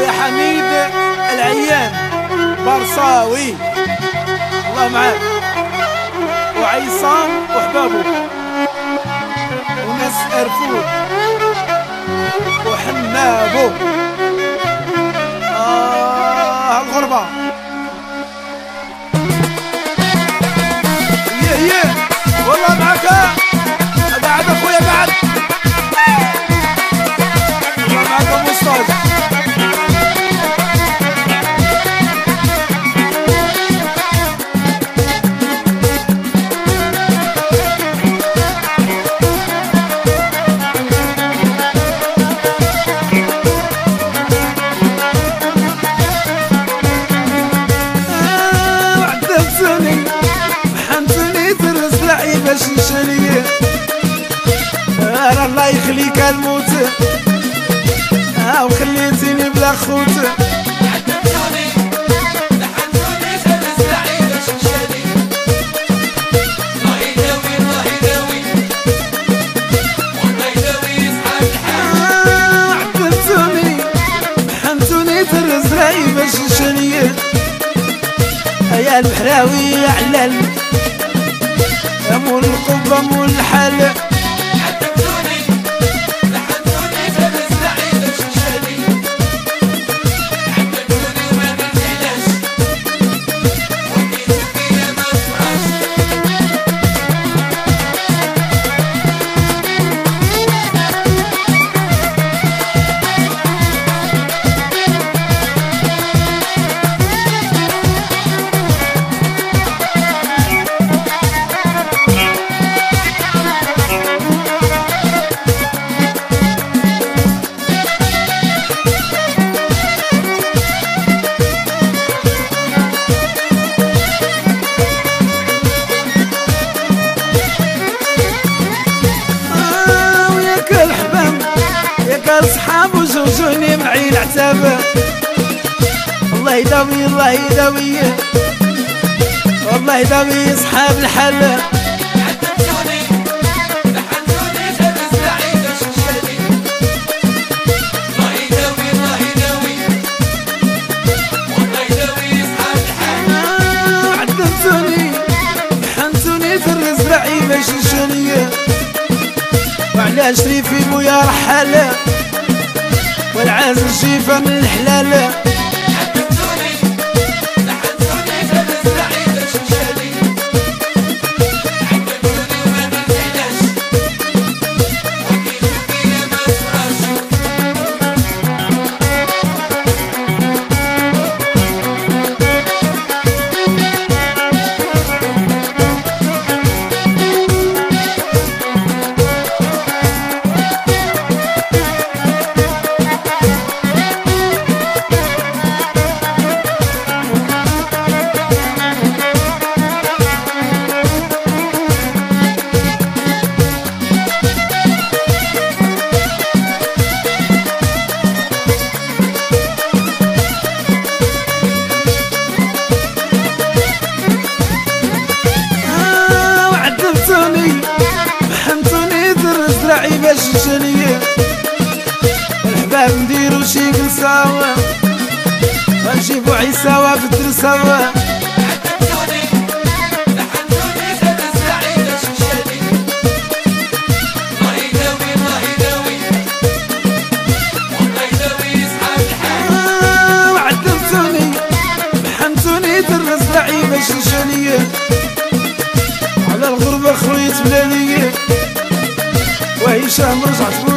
خويا حميد العيان برصاوي الله معاك، وعيصام وحبابه وناس ارفود وحنابه. الغربة والله معاك، قاعد اخويا قاعد والله معاكم استاذ. الله يخليك الموت وخليتيني بلا خوت. حكمتوني لحنتوني جلس لعيب الشنشالي. الله يداوي الله يداوي والله يداوي يصحاب الحال. حكمتوني لحنتوني ترز لعيب الشنشالي يا البحراوي يا علال يا مول القبة مول الحال. صحاب وزوجوني معي العتاب. الله يداوي الله يداوي والله يداوي صحاب الحل. حكمتوني لحنتوني جلس لعيب الشنشالي. الله يداوي الله يداوي والله يداوي صحاب الحال. عذبتوني لحنتوني ترز لعيب الشنشالي وعلى شريفي بويا رحل والعازل جيفة من الحلال. حكمتوني لحنتوني جلس لعيب الشنشالي. حكمتوني وما ننسيناش وكي فيا ما صراش. لعيب الشنشالية الحباب نديرو شي قلساوة ونجيبو عيساوة في الدرساوة. حكمتوني لحنتوني جلس لعيب الشنشالي. الله يداوي الله يداوي والله يداوي صحاب الحال. وعذبتوني لحنتوني ترز لعيب الشنشالية على الغربة خويت بلادية وهشام رجعت